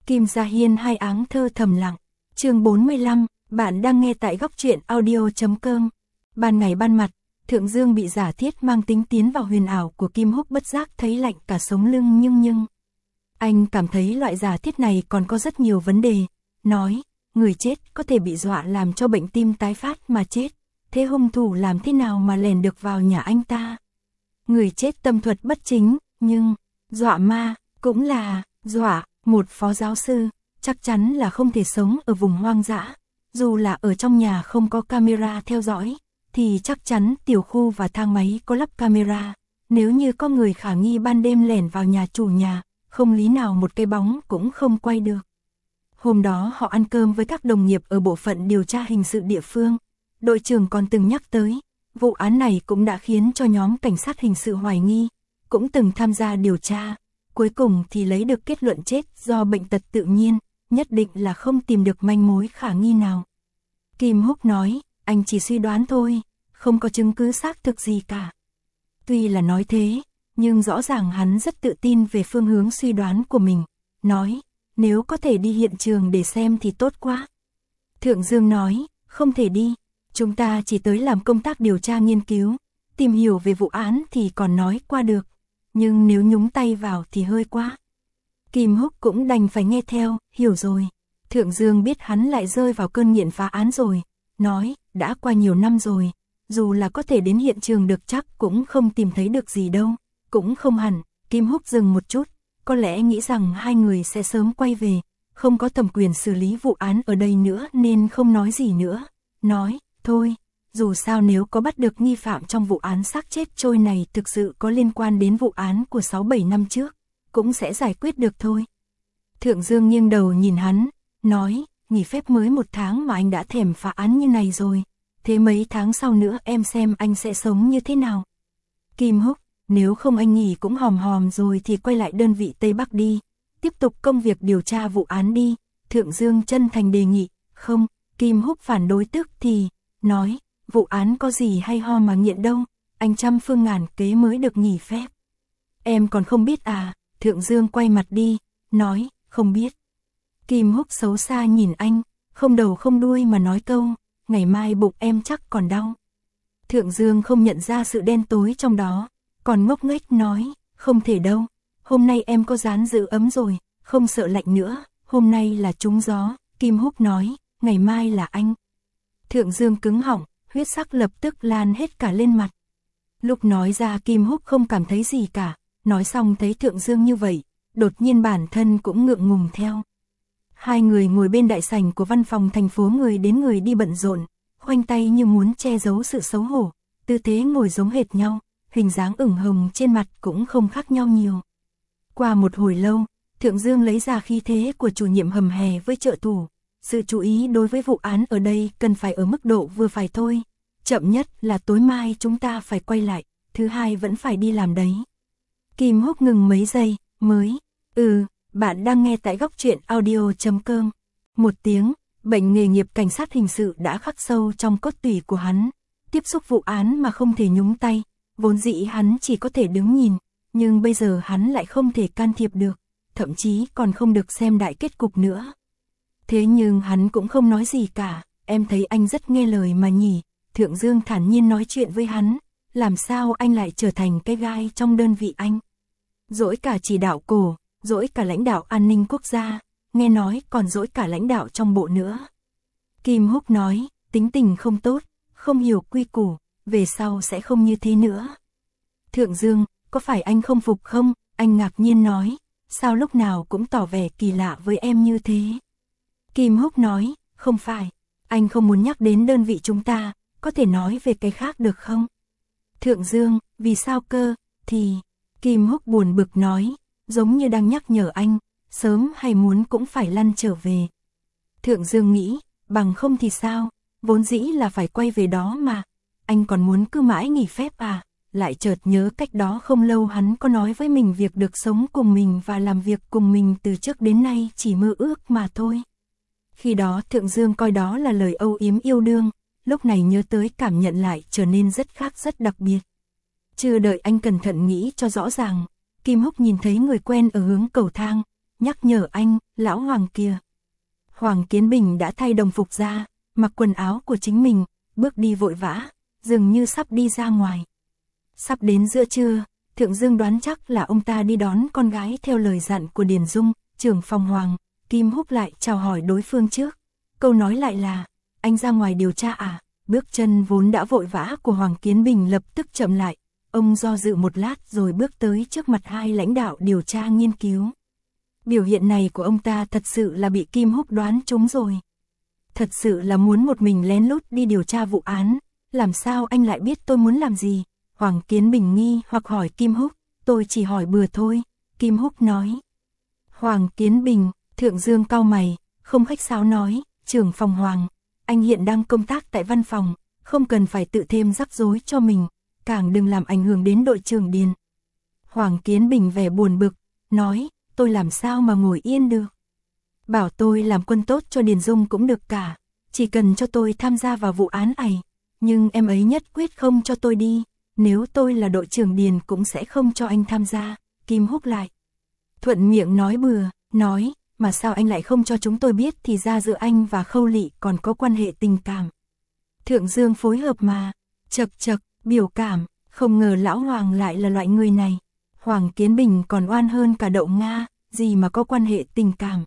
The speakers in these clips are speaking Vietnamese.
Kim Gia Hiên hai áng thơ thầm lặng. Chương 45, bạn đang nghe tại góc truyện audio.com. Ban ngày ban mặt, Thượng Dương bị giả thiết mang tính tiến vào huyền ảo của Kim Húc bất giác thấy lạnh cả sống lưng nhưng anh cảm thấy loại giả thiết này còn có rất nhiều vấn đề, nói, người chết có thể bị dọa làm cho bệnh tim tái phát mà chết, thế hung thủ làm thế nào mà lèn được vào nhà anh ta? Người chết tâm thuật bất chính, nhưng dọa ma cũng là dọa. Một phó giáo sư chắc chắn là không thể sống ở vùng hoang dã, dù là ở trong nhà không có camera theo dõi, thì chắc chắn tiểu khu và thang máy có lắp camera. Nếu như có người khả nghi ban đêm lẻn vào nhà chủ nhà, không lý nào một cái bóng cũng không quay được. Hôm đó họ ăn cơm với các đồng nghiệp ở bộ phận điều tra hình sự địa phương. Đội trưởng còn từng nhắc tới, vụ án này cũng đã khiến cho nhóm cảnh sát hình sự hoài nghi, cũng từng tham gia điều tra. Cuối cùng thì lấy được kết luận chết do bệnh tật tự nhiên, nhất định là không tìm được manh mối khả nghi nào. Kim Húc nói, anh chỉ suy đoán thôi, không có chứng cứ xác thực gì cả. Tuy là nói thế, nhưng rõ ràng hắn rất tự tin về phương hướng suy đoán của mình, nói, nếu có thể đi hiện trường để xem thì tốt quá. Thượng Dương nói, không thể đi, chúng ta chỉ tới làm công tác điều tra nghiên cứu, tìm hiểu về vụ án thì còn nói qua được. Nhưng nếu nhúng tay vào thì hơi quá. Kim Húc cũng đành phải nghe theo, hiểu rồi. Thượng Dương biết hắn lại rơi vào cơn nghiện phá án rồi, nói, đã qua nhiều năm rồi, dù là có thể đến hiện trường được chắc cũng không tìm thấy được gì đâu, cũng không hẳn. Kim Húc dừng một chút, có lẽ nghĩ rằng hai người sẽ sớm quay về, không có thẩm quyền xử lý vụ án ở đây nữa nên không nói gì nữa, nói, thôi. Dù sao nếu có bắt được nghi phạm trong vụ án xác chết trôi này thực sự có liên quan đến vụ án của 6-7 năm trước, cũng sẽ giải quyết được thôi. Thượng Dương nghiêng đầu nhìn hắn, nói, nghỉ phép mới 1 tháng mà anh đã thèm phá án như này rồi, thế mấy tháng sau nữa em xem anh sẽ sống như thế nào. Kim Húc, nếu không anh nghỉ cũng hòm hòm rồi thì quay lại đơn vị Tây Bắc đi, tiếp tục công việc điều tra vụ án đi. Thượng Dương chân thành đề nghị, không. Kim Húc phản đối tức thì, nói, vụ án có gì hay ho mà nghiện đâu, anh trăm phương ngàn kế mới được nghỉ phép. Em còn không biết à? Thượng Dương quay mặt đi, nói, không biết. Kim Húc xấu xa nhìn anh, không đầu không đuôi mà nói câu, ngày mai bụng em chắc còn đau. Thượng Dương không nhận ra sự đen tối trong đó, còn ngốc nghếch nói, không thể đâu, hôm nay em có dán giữ ấm rồi, không sợ lạnh nữa, hôm nay là trúng gió. Kim Húc nói, ngày mai là anh. Thượng Dương cứng họng, huyết sắc lập tức lan hết cả lên mặt. Lúc nói ra Kim Húc không cảm thấy gì cả, nói xong thấy Thượng Dương như vậy, đột nhiên bản thân cũng ngượng ngùng theo. Hai người ngồi bên đại sảnh của văn phòng thành phố, người đến người đi bận rộn, khoanh tay như muốn che giấu sự xấu hổ, tư thế ngồi giống hệt nhau, hình dáng ửng hồng trên mặt cũng không khác nhau nhiều. Qua một hồi lâu, Thượng Dương lấy ra khí thế của chủ nhiệm hầm hè với trợ thủ. Sự chú ý đối với vụ án ở đây cần phải ở mức độ vừa phải thôi. Chậm nhất là tối mai chúng ta phải quay lại, thứ hai vẫn phải đi làm đấy. Kim Húc ngừng mấy giây, mới, bạn đang nghe tại góc truyện audio.com. Một tiếng, bệnh nghề nghiệp cảnh sát hình sự đã khắc sâu trong cốt tủy của hắn. Tiếp xúc vụ án mà không thể nhúng tay, vốn dĩ hắn chỉ có thể đứng nhìn, nhưng bây giờ hắn lại không thể can thiệp được, thậm chí còn không được xem đại kết cục nữa. Thế nhưng hắn cũng không nói gì cả, em thấy anh rất nghe lời mà nhỉ. Thượng Dương thản nhiên nói chuyện với hắn, làm sao anh lại trở thành cái gai trong đơn vị anh. Dỗi cả chỉ đạo cổ, dỗi cả lãnh đạo an ninh quốc gia, nghe nói còn dỗi cả lãnh đạo trong bộ nữa. Kim Húc nói, tính tình không tốt, không hiểu quy củ, về sau sẽ không như thế nữa. Thượng Dương, có phải anh không phục không? Anh ngạc nhiên nói, sao lúc nào cũng tỏ vẻ kỳ lạ với em như thế? Kim Húc nói, không phải, anh không muốn nhắc đến đơn vị chúng ta, có thể nói về cái khác được không? Thượng Dương, vì sao cơ? Thì, Kim Húc buồn bực nói, giống như đang nhắc nhở anh, sớm hay muốn cũng phải lăn trở về. Thượng Dương nghĩ, bằng không thì sao, vốn dĩ là phải quay về đó mà, anh còn muốn cứ mãi nghỉ phép à? Lại chợt nhớ cách đó không lâu hắn có nói với mình việc được sống cùng mình và làm việc cùng mình từ trước đến nay chỉ mơ ước mà thôi. Khi đó Thượng Dương coi đó là lời âu yếm yêu đương, lúc này nhớ tới cảm nhận lại trở nên rất khác, rất đặc biệt. Chưa đợi anh cẩn thận nghĩ cho rõ ràng, Kim Húc nhìn thấy người quen ở hướng cầu thang, nhắc nhở anh, lão Hoàng kìa. Hoàng Kiến Bình đã thay đồng phục ra, mặc quần áo của chính mình, bước đi vội vã, dường như sắp đi ra ngoài. Sắp đến giữa trưa, Thượng Dương đoán chắc là ông ta đi đón con gái theo lời dặn của Điền Dung, trưởng phòng Hoàng. Kim Húc lại chào hỏi đối phương trước. Câu nói lại là, anh ra ngoài điều tra à? Bước chân vốn đã vội vã của Hoàng Kiến Bình lập tức chậm lại. Ông do dự một lát rồi bước tới trước mặt hai lãnh đạo điều tra nghiên cứu. Biểu hiện này của ông ta thật sự là bị Kim Húc đoán trúng rồi. Thật sự là muốn một mình lén lút đi điều tra vụ án. Làm sao anh lại biết tôi muốn làm gì? Hoàng Kiến Bình nghi hoặc hỏi Kim Húc. Tôi chỉ hỏi bừa thôi, Kim Húc nói. Hoàng Kiến Bình, Thượng Dương cau mày, không khách sáo nói, trưởng phòng Hoàng, anh hiện đang công tác tại văn phòng, không cần phải tự thêm rắc rối cho mình, càng đừng làm ảnh hưởng đến đội trưởng Điền. Hoàng Kiến Bình vẻ buồn bực, nói, tôi làm sao mà ngồi yên được. Bảo tôi làm quân tốt cho Điền Dung cũng được cả, chỉ cần cho tôi tham gia vào vụ án này, nhưng em ấy nhất quyết không cho tôi đi, nếu tôi là đội trưởng Điền cũng sẽ không cho anh tham gia. Kim Húc lại thuận miệng nói bừa, nói, mà sao anh lại không cho chúng tôi biết thì ra giữa anh và Khâu Lị còn có quan hệ tình cảm. Thượng Dương phối hợp mà, chật chật, biểu cảm, không ngờ lão Hoàng lại là loại người này. Hoàng Kiến Bình còn oan hơn cả đậu Nga, gì mà có quan hệ tình cảm.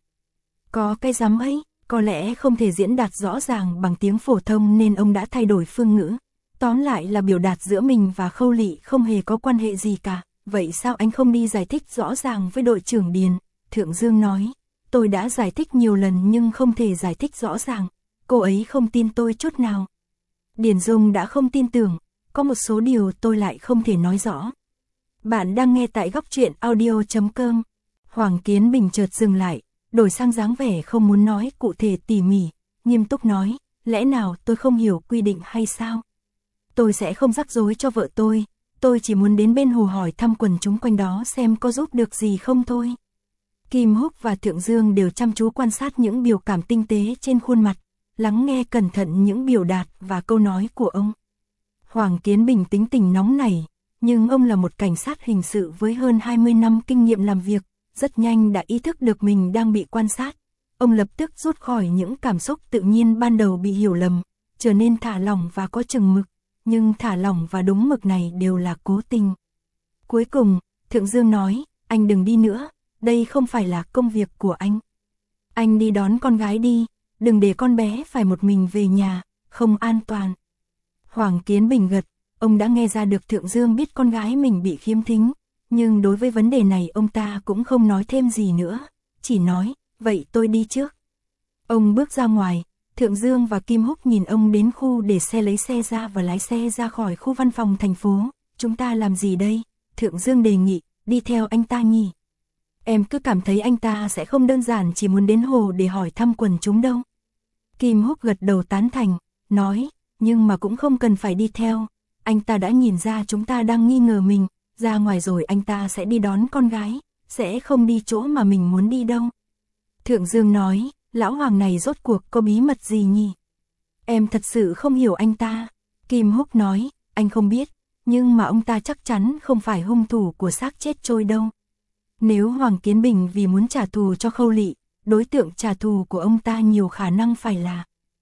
Có cái dám ấy, có lẽ không thể diễn đạt rõ ràng bằng tiếng phổ thông nên ông đã thay đổi phương ngữ. Tóm lại là biểu đạt giữa mình và Khâu Lị không hề có quan hệ gì cả. Vậy sao anh không đi giải thích rõ ràng với đội trưởng Điền? Thượng Dương nói, tôi đã giải thích nhiều lần nhưng không thể giải thích rõ ràng. Cô ấy không tin tôi chút nào. Điền Dung đã không tin tưởng, có một số điều tôi lại không thể nói rõ. Bạn đang nghe tại góc truyện audio.com. Hoàng Kiến Bình chợt dừng lại, đổi sang dáng vẻ không muốn nói cụ thể tỉ mỉ, nghiêm túc nói, lẽ nào tôi không hiểu quy định hay sao? Tôi sẽ không rắc rối cho vợ tôi chỉ muốn đến bên hồ hỏi thăm quần chúng quanh đó xem có giúp được gì không thôi. Kim Húc và Thượng Dương đều chăm chú quan sát những biểu cảm tinh tế trên khuôn mặt, lắng nghe cẩn thận những biểu đạt và câu nói của ông. Hoàng Kiến Bình tính tình nóng nảy, nhưng ông là một cảnh sát hình sự với hơn 20 năm kinh nghiệm làm việc, rất nhanh đã ý thức được mình đang bị quan sát. Ông lập tức rút khỏi những cảm xúc tự nhiên ban đầu bị hiểu lầm, trở nên thả lỏng và có chừng mực, nhưng thả lỏng và đúng mực này đều là cố tình. Cuối cùng, Thượng Dương nói, anh đừng đi nữa, đây không phải là công việc của anh. Anh đi đón con gái đi, đừng để con bé phải một mình về nhà, không an toàn. Hoàng Kiến Bình gật, ông đã nghe ra được Thượng Dương biết con gái mình bị khiếm thính, nhưng đối với vấn đề này ông ta cũng không nói thêm gì nữa, chỉ nói, vậy tôi đi trước. Ông bước ra ngoài, Thượng Dương và Kim Húc nhìn ông đến khu để xe lấy xe ra và lái xe ra khỏi khu văn phòng thành phố. Chúng ta làm gì đây? Thượng Dương đề nghị, đi theo anh ta nhỉ? Em cứ cảm thấy anh ta sẽ không đơn giản chỉ muốn đến hồ để hỏi thăm quần chúng đâu. Kim Húc gật đầu tán thành, nói, nhưng mà cũng không cần phải đi theo. Anh ta đã nhìn ra chúng ta đang nghi ngờ mình, ra ngoài rồi anh ta sẽ đi đón con gái, sẽ không đi chỗ mà mình muốn đi đâu. Thượng Dương nói, lão Hoàng này rốt cuộc có bí mật gì nhỉ? Em thật sự không hiểu anh ta. Kim Húc nói, anh không biết, nhưng mà ông ta chắc chắn không phải hung thủ của xác chết trôi đâu. Nếu Hoàng Kiến Bình vì muốn trả thù cho Khâu Lị, đối tượng trả thù của ông ta nhiều khả năng phải là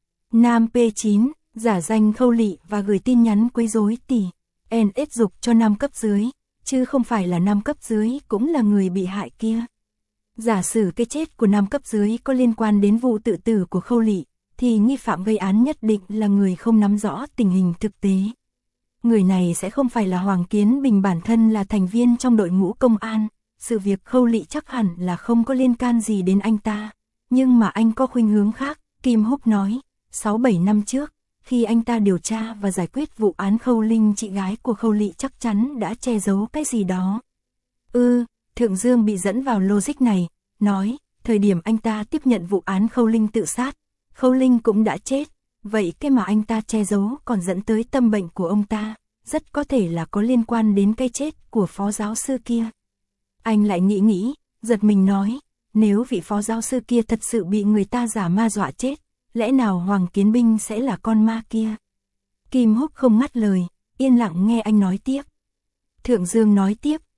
Nam P9, giả danh Khâu Lị và gửi tin nhắn quấy rối tỷ NS dục cho nam cấp dưới, chứ không phải là nam cấp dưới cũng là người bị hại kia. Giả sử cái chết của nam cấp dưới có liên quan đến vụ tự tử của Khâu Lị, thì nghi phạm gây án nhất định là người không nắm rõ tình hình thực tế. Người này sẽ không phải là Hoàng Kiến Bình bản thân là thành viên trong đội ngũ công an, sự việc Khâu Lị chắc hẳn là không có liên can gì đến anh ta. Nhưng mà anh có khuynh hướng khác, Kim Húc nói, 6-7 năm trước, khi anh ta điều tra và giải quyết vụ án Khâu Linh chị gái của Khâu Lị chắc chắn đã che giấu cái gì đó. Thượng Dương bị dẫn vào logic này, nói, thời điểm anh ta tiếp nhận vụ án Khâu Linh tự sát, Khâu Linh cũng đã chết, vậy cái mà anh ta che giấu còn dẫn tới tâm bệnh của ông ta, rất có thể là có liên quan đến cái chết của phó giáo sư kia. Anh lại nghĩ, giật mình nói, nếu vị phó giáo sư kia thật sự bị người ta giả ma dọa chết, lẽ nào Hoàng Kiến Bình sẽ là con ma kia? Kim Húc không ngắt lời, yên lặng nghe anh nói tiếp. Thượng Dương nói tiếp,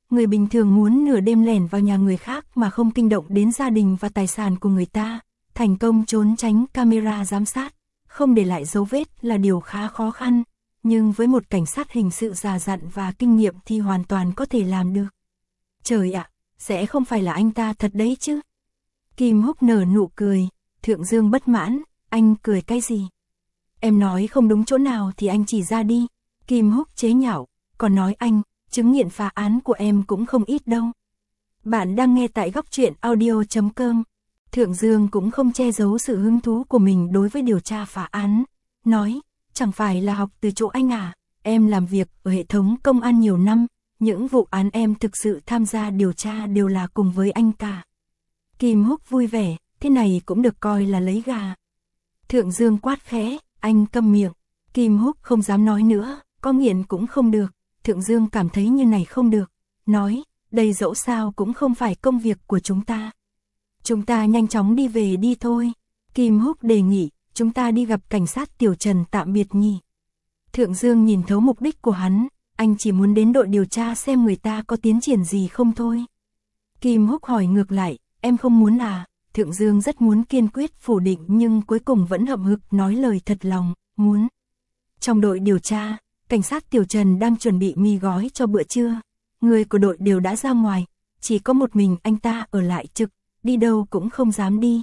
Người bình thường muốn nửa đêm lẻn vào nhà người khác mà không kinh động đến gia đình và tài sản của người ta, thành công trốn tránh camera giám sát, không để lại dấu vết là điều khá khó khăn, nhưng với một cảnh sát hình sự già dặn và kinh nghiệm thì hoàn toàn có thể làm được. Trời ạ, sẽ không phải là anh ta thật đấy chứ? Kim Húc nở nụ cười. Thượng Dương bất mãn, anh cười cái gì? Em nói không đúng chỗ nào thì anh chỉ ra đi. Kim Húc chế nhạo, còn nói anh, chứng nghiện phá án của em cũng không ít đâu. Bạn đang nghe tại góc truyện audio.com. Thượng Dương cũng không che giấu sự hứng thú của mình đối với điều tra phá án. Nói, chẳng phải là học từ chỗ anh à, em làm việc ở hệ thống công an nhiều năm, những vụ án em thực sự tham gia điều tra đều là cùng với anh cả. Kim Húc vui vẻ, thế này cũng được coi là lấy gà. Thượng Dương quát khẽ, anh câm miệng. Kim Húc không dám nói nữa, có nghiện cũng không được. Thượng Dương cảm thấy như này không được, nói, đây dẫu sao cũng không phải công việc của chúng ta. Chúng ta nhanh chóng đi về đi thôi. Kim Húc đề nghị, chúng ta đi gặp cảnh sát Tiểu Trần tạm biệt nhỉ. Thượng Dương nhìn thấu mục đích của hắn, anh chỉ muốn đến đội điều tra xem người ta có tiến triển gì không thôi. Kim Húc hỏi ngược lại, em không muốn à? Thượng Dương rất muốn kiên quyết phủ định nhưng cuối cùng vẫn hậm hực nói lời thật lòng, muốn. Trong đội điều tra, cảnh sát Tiểu Trần đang chuẩn bị mì gói cho bữa trưa. Người của đội đều đã ra ngoài, chỉ có một mình anh ta ở lại trực, đi đâu cũng không dám đi.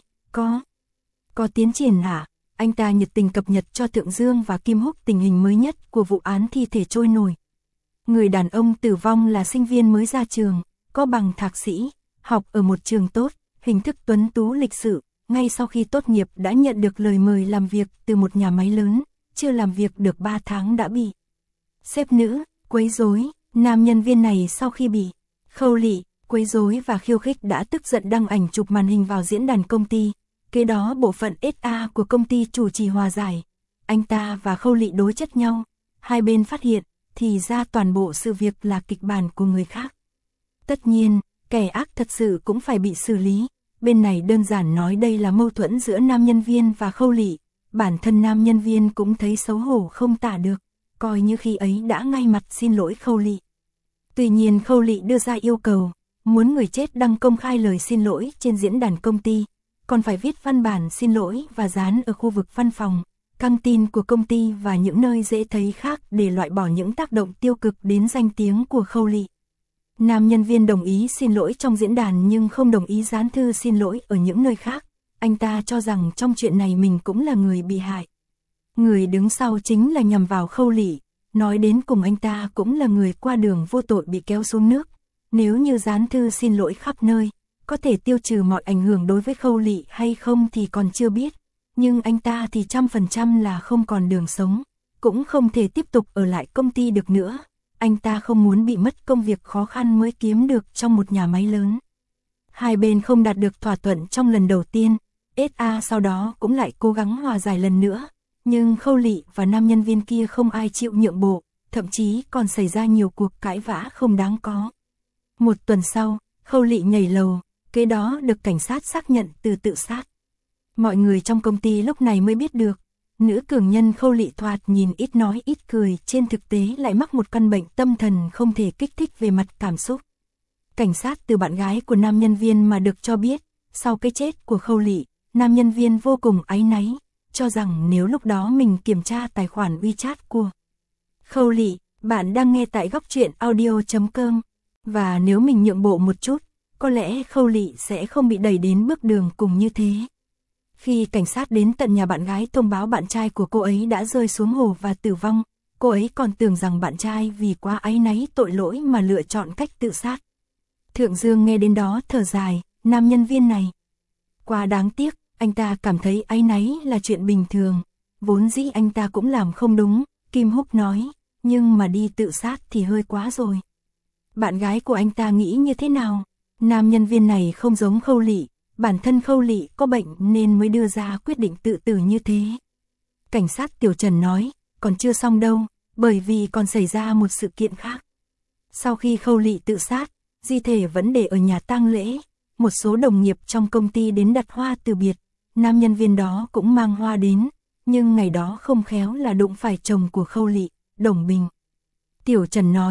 Có tiến triển hả? Anh ta nhiệt tình cập nhật cho Thượng Dương và Kim Húc tình hình mới nhất của vụ án thi thể trôi nổi. Người đàn ông tử vong là sinh viên mới ra trường, có bằng thạc sĩ, học ở một trường tốt, hình thức tuấn tú lịch sự, ngay sau khi tốt nghiệp đã nhận được lời mời làm việc từ một nhà máy lớn, chưa làm việc được 3 tháng đã bị sếp nữ quấy rối. Nam nhân viên này sau khi bị Khâu Lị quấy rối và khiêu khích đã tức giận đăng ảnh chụp màn hình vào diễn đàn công ty. Kế đó bộ phận SA của công ty chủ trì hòa giải. Anh ta và Khâu Lị đối chất nhau. Hai bên phát hiện, thì ra toàn bộ sự việc là kịch bản của người khác. Tất nhiên, kẻ ác thật sự cũng phải bị xử lý. Bên này đơn giản nói đây là mâu thuẫn giữa nam nhân viên và Khâu Lị. Bản thân nam nhân viên cũng thấy xấu hổ không tả được, coi như khi ấy đã ngay mặt xin lỗi Khâu Lị. Tuy nhiên Khâu Lị đưa ra yêu cầu, muốn người chết đăng công khai lời xin lỗi trên diễn đàn công ty, còn phải viết văn bản xin lỗi và dán ở khu vực văn phòng, căng tin của công ty và những nơi dễ thấy khác để loại bỏ những tác động tiêu cực đến danh tiếng của Khâu Lị. Nam nhân viên đồng ý xin lỗi trong diễn đàn nhưng không đồng ý dán thư xin lỗi ở những nơi khác. Anh ta cho rằng trong chuyện này mình cũng là người bị hại. Người đứng sau chính là nhằm vào Khâu Lị, nói đến cùng anh ta cũng là người qua đường vô tội bị kéo xuống nước. Nếu như dán thư xin lỗi khắp nơi, có thể tiêu trừ mọi ảnh hưởng đối với Khâu Lị hay không thì còn chưa biết. Nhưng anh ta thì 100% là không còn đường sống, cũng không thể tiếp tục ở lại công ty được nữa. Anh ta không muốn bị mất công việc khó khăn mới kiếm được trong một nhà máy lớn. Hai bên không đạt được thỏa thuận trong lần đầu tiên, SA sau đó cũng lại cố gắng hòa giải lần nữa. Nhưng Khâu Lị và nam nhân viên kia không ai chịu nhượng bộ, thậm chí còn xảy ra nhiều cuộc cãi vã không đáng có. Một tuần sau, Khâu Lị nhảy lầu, kế đó được cảnh sát xác nhận từ tự sát. Mọi người trong công ty lúc này mới biết được, nữ cường nhân Khâu Lị thoạt nhìn ít nói ít cười, trên thực tế lại mắc một căn bệnh tâm thần không thể kích thích về mặt cảm xúc. Cảnh sát từ bạn gái của nam nhân viên mà được cho biết, sau cái chết của Khâu Lị, nam nhân viên vô cùng áy náy, cho rằng nếu lúc đó mình kiểm tra tài khoản WeChat của Khâu Lị, bạn đang nghe tại góc truyện audio.com, và nếu mình nhượng bộ một chút, có lẽ Khâu Lị sẽ không bị đẩy đến bước đường cùng như thế. Khi cảnh sát đến tận nhà bạn gái thông báo bạn trai của cô ấy đã rơi xuống hồ và tử vong, cô ấy còn tưởng rằng bạn trai vì quá áy náy tội lỗi mà lựa chọn cách tự sát. Thượng Dương nghe đến đó thở dài, nam nhân viên này quá đáng tiếc, anh ta cảm thấy áy náy là chuyện bình thường, vốn dĩ anh ta cũng làm không đúng. Kim Húc nói, nhưng mà đi tự sát thì hơi quá rồi. Bạn gái của anh ta nghĩ như thế nào? Nam nhân viên này không giống Khâu Lị, bản thân Khâu Lị có bệnh nên mới đưa ra quyết định tự tử như thế. Cảnh sát Tiểu Trần nói, còn chưa xong đâu, bởi vì còn xảy ra một sự kiện khác. Sau khi Khâu Lị tự sát, di thể vẫn để ở nhà tang lễ, một số đồng nghiệp trong công ty đến đặt hoa từ biệt, nam nhân viên đó cũng mang hoa đến, nhưng ngày đó không khéo là đụng phải chồng của Khâu Lị, Đồng Bình. Tiểu Trần nói,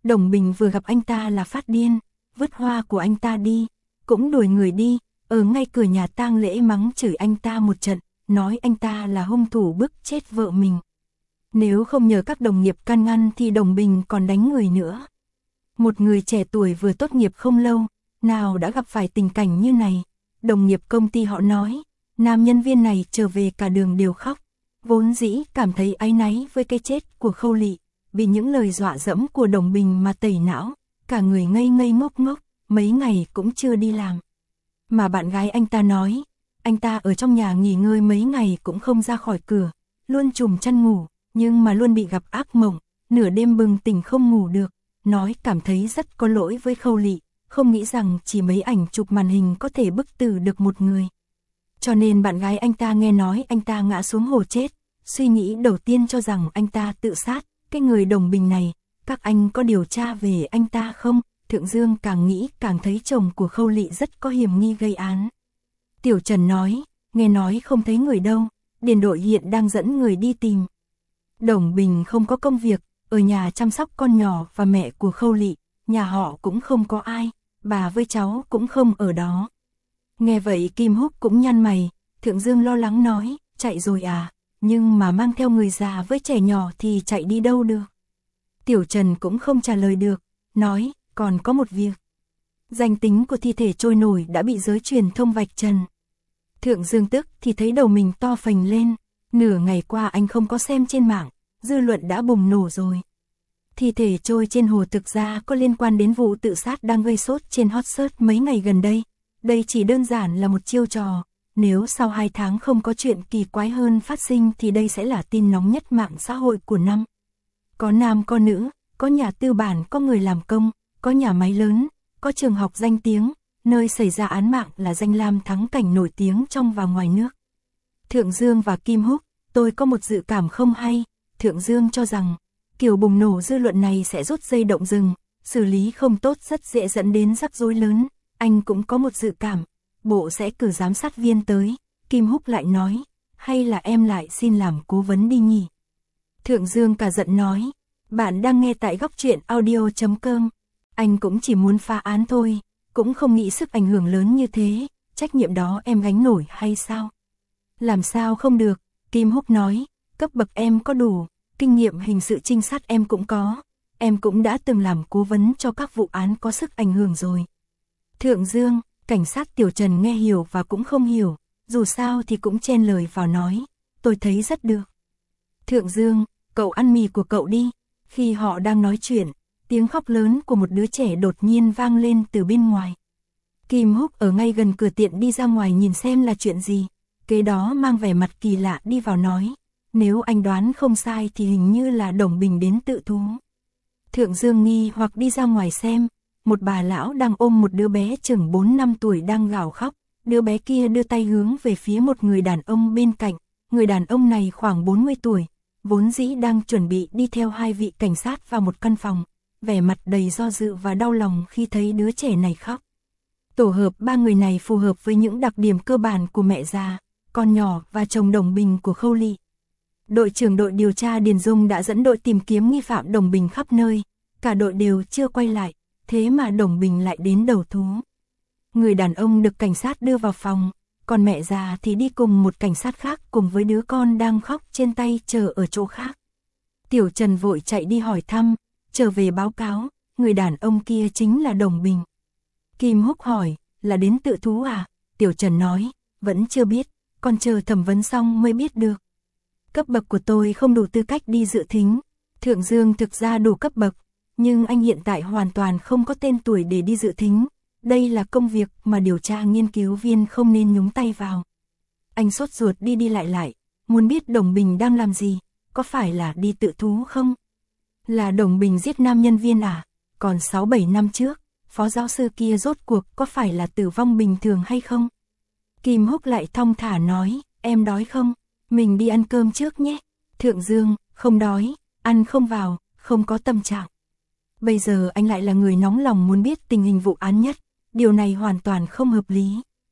Đồng Bình vừa gặp anh ta là phát điên, vứt hoa của anh ta đi, cũng đuổi người đi, ở ngay cửa nhà tang lễ mắng chửi anh ta một trận, nói anh ta là hung thủ bức chết vợ mình. Nếu không nhờ các đồng nghiệp can ngăn thì Đồng Bình còn đánh người nữa. Một người trẻ tuổi vừa tốt nghiệp không lâu, nào đã gặp phải tình cảnh như này. Đồng nghiệp công ty họ nói, nam nhân viên này trở về cả đường đều khóc, vốn dĩ cảm thấy áy náy với cái chết của Khâu Lị, vì những lời dọa dẫm của Đồng Bình mà tẩy não, cả người ngây ngây ngốc ngốc, mấy ngày cũng chưa đi làm. Mà bạn gái anh ta nói, anh ta ở trong nhà nghỉ ngơi mấy ngày cũng không ra khỏi cửa, luôn trùm chăn ngủ, nhưng mà luôn bị gặp ác mộng, nửa đêm bừng tỉnh không ngủ được, nói cảm thấy rất có lỗi với Khâu Lị, không nghĩ rằng chỉ mấy ảnh chụp màn hình có thể bức tử được một người. Cho nên bạn gái anh ta nghe nói anh ta ngã xuống hồ chết, suy nghĩ đầu tiên cho rằng anh ta tự sát. Cái người Đồng Bình này, các anh có điều tra về anh ta không? Thượng Dương càng nghĩ càng thấy chồng của Khâu Lị rất có hiểm nghi gây án. Tiểu Trần nói, nghe nói không thấy người đâu, Điền đội hiện đang dẫn người đi tìm. Đồng Bình không có công việc, ở nhà chăm sóc con nhỏ và mẹ của Khâu Lị, nhà họ cũng không có ai, bà với cháu cũng không ở đó. Nghe vậy Kim Húc cũng nhăn mày, Thượng Dương lo lắng nói, chạy rồi à, nhưng mà mang theo người già với trẻ nhỏ thì chạy đi đâu được. Tiểu Trần cũng không trả lời được, nói, còn có một việc. Danh tính của thi thể trôi nổi đã bị giới truyền thông vạch trần. Thượng Dương tức thì thấy đầu mình to phình lên, nửa ngày qua anh không có xem trên mạng, dư luận đã bùng nổ rồi. Thi thể trôi trên hồ thực ra có liên quan đến vụ tự sát đang gây sốt trên hot search mấy ngày gần đây. Đây chỉ đơn giản là một chiêu trò, nếu sau 2 tháng không có chuyện kỳ quái hơn phát sinh thì đây sẽ là tin nóng nhất mạng xã hội của năm. Có nam có nữ, có nhà tư bản, có người làm công, có nhà máy lớn, có trường học danh tiếng, nơi xảy ra án mạng là danh lam thắng cảnh nổi tiếng trong và ngoài nước. Thượng Dương và Kim Húc, tôi có một dự cảm không hay. Thượng Dương cho rằng, kiểu bùng nổ dư luận này sẽ rút dây động rừng, xử lý không tốt rất dễ dẫn đến rắc rối lớn. Anh cũng có một dự cảm, bộ sẽ cử giám sát viên tới. Kim Húc lại nói, hay là em lại xin làm cố vấn đi nhỉ? Thượng Dương cả giận nói, bạn đang nghe tại góc truyện audio.com. Anh cũng chỉ muốn phá án thôi, cũng không nghĩ sức ảnh hưởng lớn như thế, trách nhiệm đó em gánh nổi hay sao? Làm sao không được, Kim Húc nói, cấp bậc em có đủ, kinh nghiệm hình sự trinh sát em cũng có, em cũng đã từng làm cố vấn cho các vụ án có sức ảnh hưởng rồi. Thượng Dương, cảnh sát Tiểu Trần nghe hiểu và cũng không hiểu, dù sao thì cũng chen lời vào nói, tôi thấy rất được. Thượng Dương, cậu ăn mì của cậu đi. Khi họ đang nói chuyện, tiếng khóc lớn của một đứa trẻ đột nhiên vang lên từ bên ngoài. Kim Húc ở ngay gần cửa tiện đi ra ngoài nhìn xem là chuyện gì, kế đó mang vẻ mặt kỳ lạ đi vào nói, nếu anh đoán không sai thì hình như là Đồng Bình đến tự thú. Thượng Dương nghi hoặc đi ra ngoài xem, một bà lão đang ôm một đứa bé chừng 4 năm tuổi đang gào khóc, đứa bé kia đưa tay hướng về phía một người đàn ông bên cạnh, người đàn ông này khoảng 40 tuổi, vốn dĩ đang chuẩn bị đi theo 2 vị cảnh sát vào một căn phòng, vẻ mặt đầy do dự và đau lòng khi thấy đứa trẻ này khóc. Tổ hợp 3 người này phù hợp với những đặc điểm cơ bản của mẹ già, con nhỏ và chồng Đồng Bình của Khâu Lị. Đội trưởng đội điều tra Điền Dung đã dẫn đội tìm kiếm nghi phạm Đồng Bình khắp nơi, cả đội đều chưa quay lại, thế mà Đồng Bình lại đến đầu thú. Người đàn ông được cảnh sát đưa vào phòng, còn mẹ già thì đi cùng một cảnh sát khác cùng với đứa con đang khóc trên tay chờ ở chỗ khác. Tiểu Trần vội chạy đi hỏi thăm, trở về báo cáo, người đàn ông kia chính là Đồng Bình. Kim Húc hỏi, là đến tự thú à? Tiểu Trần nói, vẫn chưa biết, còn chờ thẩm vấn xong mới biết được. Cấp bậc của tôi không đủ tư cách đi dự thính. Thượng Dương thực ra đủ cấp bậc, nhưng anh hiện tại hoàn toàn không có tên tuổi để đi dự thính. Đây là công việc mà điều tra nghiên cứu viên không nên nhúng tay vào. Anh sốt ruột đi lại, muốn biết Đồng Bình đang làm gì, có phải là đi tự thú không? Là Đồng Bình giết nam nhân viên à? Còn 6-7 năm trước, phó giáo sư kia rốt cuộc có phải là tử vong bình thường hay không? Kim Húc lại thong thả nói, em đói không? Mình đi ăn cơm trước nhé. Thượng Dương, không đói, ăn không vào, không có tâm trạng. Bây giờ anh lại là người nóng lòng muốn biết tình hình vụ án nhất, điều này hoàn toàn không hợp lý.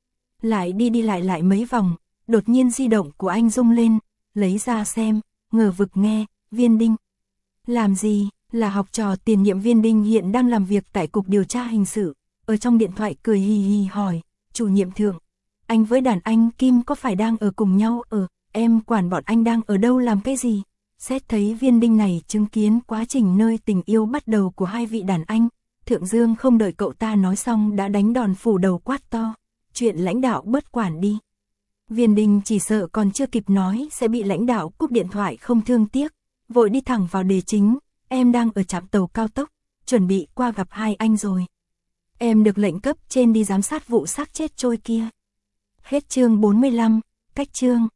Lại đi lại mấy vòng, đột nhiên di động của anh rung lên, lấy ra xem, ngờ vực nghe, Viên Đinh. Làm gì, Là học trò tiền nhiệm Viên Đinh hiện đang làm việc tại Cục Điều tra Hình sự, ở trong điện thoại cười hì hì hỏi, chủ nhiệm thượng, anh với đàn anh Kim có phải đang ở cùng nhau em quản bọn anh đang ở đâu làm cái gì? Xét thấy Viên Đinh này chứng kiến quá trình nơi tình yêu bắt đầu của hai vị đàn anh, Thượng Dương không đợi cậu ta nói xong đã đánh đòn phủ đầu quát to, chuyện lãnh đạo bớt quản đi. Viên Đinh chỉ sợ còn chưa kịp nói sẽ bị lãnh đạo cúp điện thoại không thương tiếc, vội đi thẳng vào đề chính, em đang ở trạm tàu cao tốc, chuẩn bị qua gặp hai anh rồi. Em được lệnh cấp trên đi giám sát vụ xác chết trôi kia. Hết chương 45, cách chương.